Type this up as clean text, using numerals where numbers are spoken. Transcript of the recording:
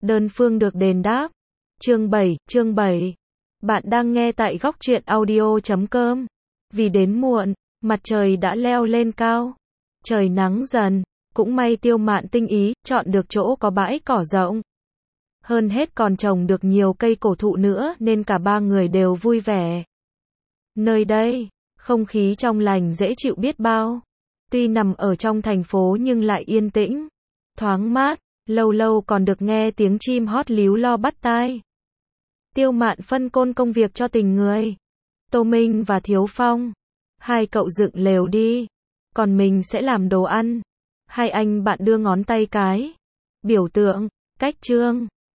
đơn phương được đền đáp. Chương 7. Bạn đang nghe tại góc truyện audio.com. Vì đến muộn, mặt trời đã leo lên cao. Trời nắng dần, cũng may Tiêu Mạn tinh ý, chọn được chỗ có bãi cỏ rộng. Hơn hết còn trồng được nhiều cây cổ thụ nữa nên cả ba người đều vui vẻ. Nơi đây, không khí trong lành dễ chịu biết bao. Tuy nằm ở trong thành phố nhưng lại yên tĩnh, thoáng mát, lâu lâu còn được nghe tiếng chim hót líu lo bắt tai. Tiêu Mạn phân công công việc cho từng người. Tô Minh và Thiếu Phong, hai cậu dựng lều đi, còn mình sẽ làm đồ ăn. Hai anh bạn đưa ngón tay cái, biểu tượng, cách trương,